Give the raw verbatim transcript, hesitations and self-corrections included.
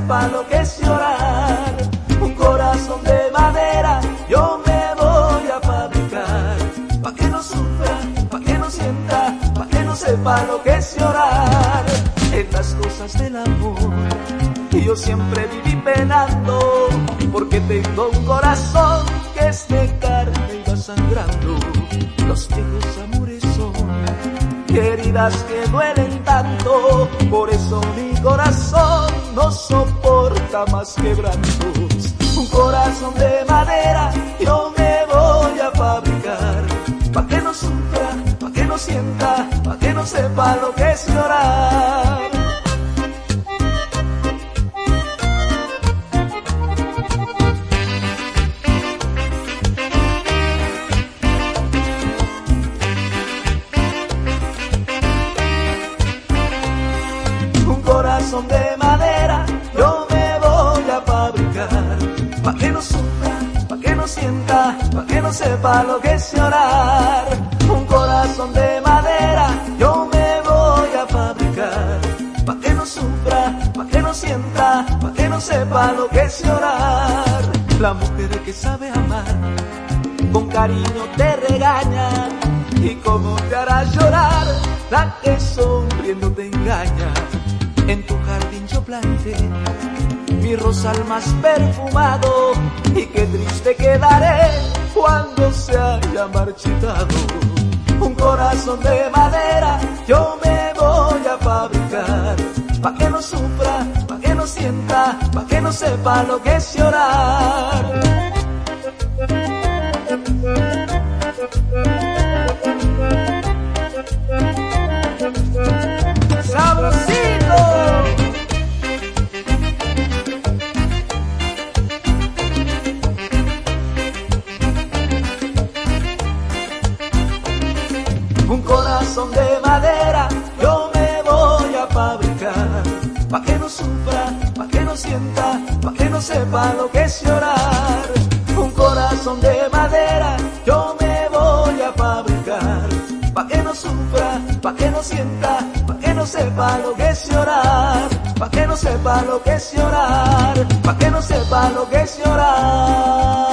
sepa lo que es llorar. Un corazón de madera yo me voy a fabricar, pa' que no sufra, pa' que no sienta, pa' que no sepa lo que es llorar. En las cosas del amor y yo siempre viví penando, porque tengo un corazón que es de carne y va sangrando. Los viejos amores son heridas que duelen tanto, por eso mi corazón no soporta más quebrantos. Un corazón de madera yo me voy a fabricar, pa' que no sufra, pa' que no sienta, pa' que no sepa lo que es llorar. Corazón de madera yo me voy a fabricar, pa' que no sufra, pa' que no sienta, pa' que no sepa lo que es llorar. Un corazón de madera yo me voy a fabricar, pa' que no sufra, pa' que no sienta, pa' que no sepa lo que es llorar. La mujer que sabe amar con cariño te regaña, y cómo te hará llorar la que sonriendo te engaña. En tu jardín yo planté mi rosal más perfumado, y qué triste quedaré cuando se haya marchitado. Un corazón de madera yo me voy a fabricar, pa' que no sufra, pa' que no sienta, pa' que no sepa lo que es llorar. ¡Sabrosito! Un corazón de madera yo me voy a fabricar, pa' que no sufra, pa' que no sienta, pa' que no sepa lo que es llorar. Un corazón de madera yo me voy a fabricar, pa' que no sufra, pa' que no sienta, pa' que no sepa lo que es llorar. Pa' que no sepa lo que es llorar, pa' que no sepa lo que es llorar.